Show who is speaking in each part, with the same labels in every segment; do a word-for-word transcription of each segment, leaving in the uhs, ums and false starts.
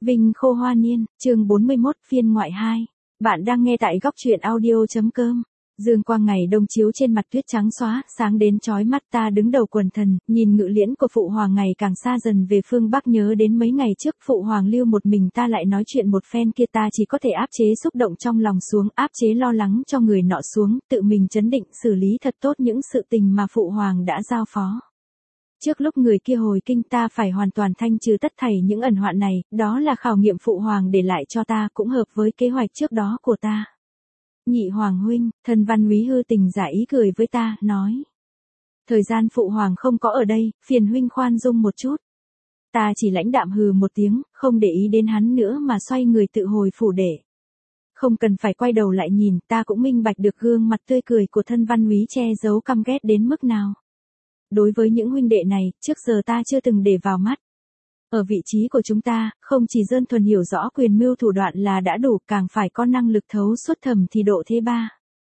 Speaker 1: Vinh Khô Hoa Niên, chương bốn mươi mốt, phiên ngoại hai. Bạn đang nghe tại góc truyện audio.com. Dương quang ngày đông chiếu trên mặt tuyết trắng xóa, sáng đến chói mắt. Ta đứng đầu quần thần, nhìn ngự liễn của Phụ Hoàng ngày càng xa dần về phương Bắc, nhớ đến mấy ngày trước Phụ Hoàng lưu một mình ta lại nói chuyện một phen kia, ta chỉ có thể áp chế xúc động trong lòng xuống, áp chế lo lắng cho người nọ xuống, tự mình trấn định xử lý thật tốt những sự tình mà Phụ Hoàng đã giao phó. Trước lúc người kia hồi kinh, ta phải hoàn toàn thanh trừ tất thảy những ẩn hoạn này, đó là khảo nghiệm Phụ Hoàng để lại cho ta, cũng hợp với kế hoạch trước đó của ta. Nhị Hoàng huynh, Thân Văn Úy hư tình giả ý cười với ta, nói. Thời gian Phụ Hoàng không có ở đây, phiền huynh khoan dung một chút. Ta chỉ lãnh đạm hừ một tiếng, không để ý đến hắn nữa mà xoay người tự hồi phủ để. Không cần phải quay đầu lại nhìn, ta cũng minh bạch được gương mặt tươi cười của Thân Văn Úy che giấu căm ghét đến mức nào. Đối với những huynh đệ này, trước giờ ta chưa từng để vào mắt. Ở vị trí của chúng ta, không chỉ đơn thuần hiểu rõ quyền mưu thủ đoạn là đã đủ, càng phải có năng lực thấu suốt thẩm thì độ thế ba.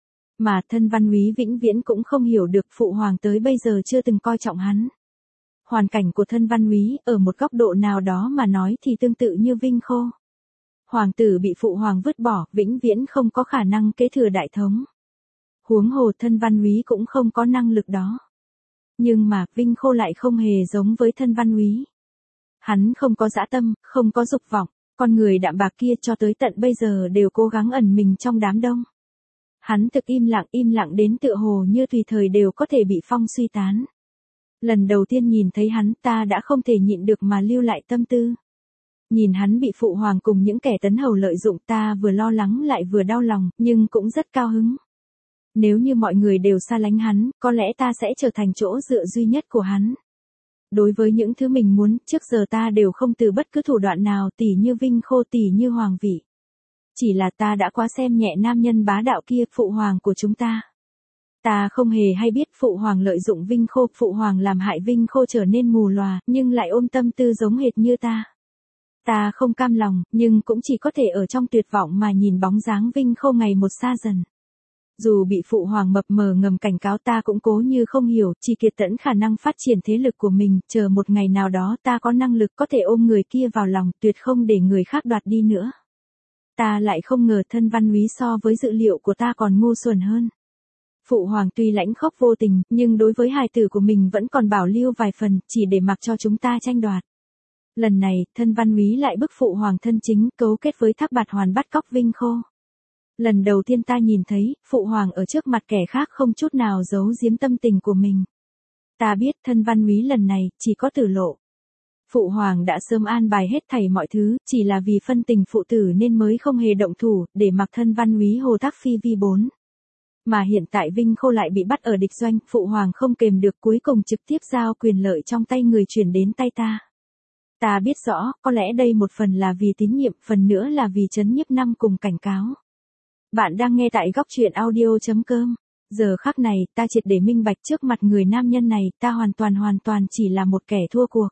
Speaker 1: Mà Thân Văn Úy vĩnh viễn cũng không hiểu được Phụ Hoàng tới bây giờ chưa từng coi trọng hắn. Hoàn cảnh của Thân Văn Úy, ở một góc độ nào đó mà nói thì tương tự như Vinh Khô. Hoàng tử bị Phụ Hoàng vứt bỏ, vĩnh viễn không có khả năng kế thừa đại thống. Huống hồ Thân Văn Úy cũng không có năng lực đó. Nhưng mà, Vinh Khô lại không hề giống với Thân Văn Úy. Hắn không có dã tâm, không có dục vọng, con người đạm bạc kia cho tới tận bây giờ đều cố gắng ẩn mình trong đám đông. Hắn thực im lặng, im lặng đến tựa hồ như tùy thời đều có thể bị phong suy tán. Lần đầu tiên nhìn thấy hắn, ta đã không thể nhịn được mà lưu lại tâm tư. Nhìn hắn bị Phụ Hoàng cùng những kẻ tấn hầu lợi dụng, ta vừa lo lắng lại vừa đau lòng, nhưng cũng rất cao hứng. Nếu như mọi người đều xa lánh hắn, có lẽ ta sẽ trở thành chỗ dựa duy nhất của hắn. Đối với những thứ mình muốn, trước giờ ta đều không từ bất cứ thủ đoạn nào, tỉ như Vinh Khô, tỉ như Hoàng vị. Chỉ là ta đã quá xem nhẹ nam nhân bá đạo kia, Phụ Hoàng của chúng ta. Ta không hề hay biết Phụ Hoàng lợi dụng Vinh Khô, Phụ Hoàng làm hại Vinh Khô trở nên mù lòa, nhưng lại ôm tâm tư giống hệt như ta. Ta không cam lòng, nhưng cũng chỉ có thể ở trong tuyệt vọng mà nhìn bóng dáng Vinh Khô ngày một xa dần. Dù bị Phụ Hoàng mập mờ ngầm cảnh cáo, ta cũng cố như không hiểu, chỉ kiệt tẫn khả năng phát triển thế lực của mình, chờ một ngày nào đó ta có năng lực có thể ôm người kia vào lòng, tuyệt không để người khác đoạt đi nữa. Ta lại không ngờ Thân Văn Úy so với dự liệu của ta còn ngu xuẩn hơn. Phụ Hoàng tuy lãnh khốc vô tình, nhưng đối với hài tử của mình vẫn còn bảo lưu vài phần, chỉ để mặc cho chúng ta tranh đoạt. Lần này, Thân Văn Úy lại bức Phụ Hoàng thân chính, cấu kết với Thác Bạt Hoàn bắt cóc Vinh Khô. Lần đầu tiên ta nhìn thấy, Phụ Hoàng ở trước mặt kẻ khác không chút nào giấu giếm tâm tình của mình. Ta biết Thân Văn Úy lần này, chỉ có tử lộ. Phụ Hoàng đã sớm an bài hết thảy mọi thứ, chỉ là vì phân tình phụ tử nên mới không hề động thủ, để mặc Thân Văn Úy hồ thác phi vi bốn. Mà hiện tại Vinh Khô lại bị bắt ở địch doanh, Phụ Hoàng không kềm được cuối cùng trực tiếp giao quyền lợi trong tay người chuyển đến tay ta. Ta biết rõ, có lẽ đây một phần là vì tín nhiệm, phần nữa là vì trấn nhiếp năm cùng cảnh cáo. Bạn đang nghe tại góc truyện audio.com. Giờ khắc này, ta triệt để minh bạch trước mặt người nam nhân này, ta hoàn toàn hoàn toàn chỉ là một kẻ thua cuộc.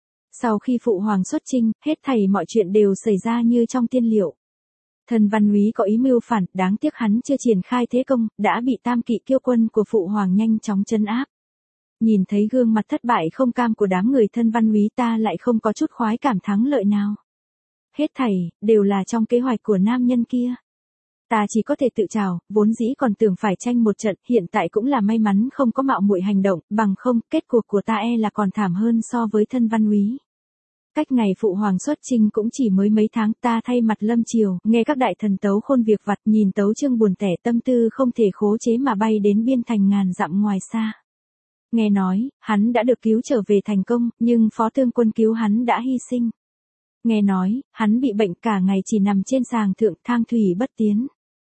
Speaker 1: Sau khi Phụ Hoàng xuất chinh, hết thảy mọi chuyện đều xảy ra như trong tiên liệu. Thân Văn Úy có ý mưu phản, đáng tiếc hắn chưa triển khai thế công, đã bị tam kỵ kiêu quân của Phụ Hoàng nhanh chóng trấn áp. Nhìn thấy gương mặt thất bại không cam của đám người Thân Văn Úy, ta lại không có chút khoái cảm thắng lợi nào. Hết thảy, đều là trong kế hoạch của nam nhân kia. Ta chỉ có thể tự trào, vốn dĩ còn tưởng phải tranh một trận, hiện tại cũng là may mắn không có mạo muội hành động, bằng không, kết cuộc của ta e là còn thảm hơn so với Thân Văn Úy. Cách ngày Phụ Hoàng xuất chinh cũng chỉ mới mấy tháng, ta thay mặt lâm triều, nghe các đại thần tấu khôn việc vặt, nhìn tấu chương buồn tẻ, tâm tư không thể khố chế mà bay đến biên thành ngàn dặm ngoài xa. Nghe nói, hắn đã được cứu trở về thành công, nhưng phó tướng quân cứu hắn đã hy sinh. Nghe nói, hắn bị bệnh cả ngày chỉ nằm trên sàng thượng, thang thủy bất tiến.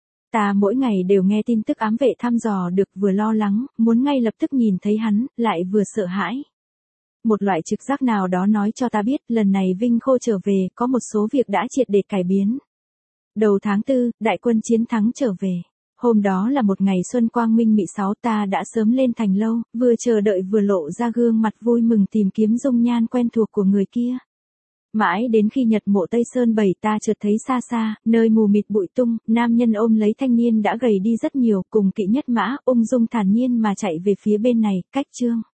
Speaker 1: Ta mỗi ngày đều nghe tin tức ám vệ thăm dò được, vừa lo lắng, muốn ngay lập tức nhìn thấy hắn, lại vừa sợ hãi. Một loại trực giác nào đó nói cho ta biết, lần này Vinh Khô trở về, có một số việc đã triệt để cải biến. Đầu tháng tư, đại quân chiến thắng trở về. Hôm đó là một ngày xuân quang minh mị sáu, ta đã sớm lên thành lâu, vừa chờ đợi vừa lộ ra gương mặt vui mừng tìm kiếm dung nhan quen thuộc của người kia. Mãi đến khi Nhật Mộ Tây Sơn bảy, ta chợt thấy xa xa, nơi mù mịt bụi tung, nam nhân ôm lấy thanh niên đã gầy đi rất nhiều, cùng kỵ nhất mã, ung dung thản nhiên mà chạy về phía bên này, cách Trương.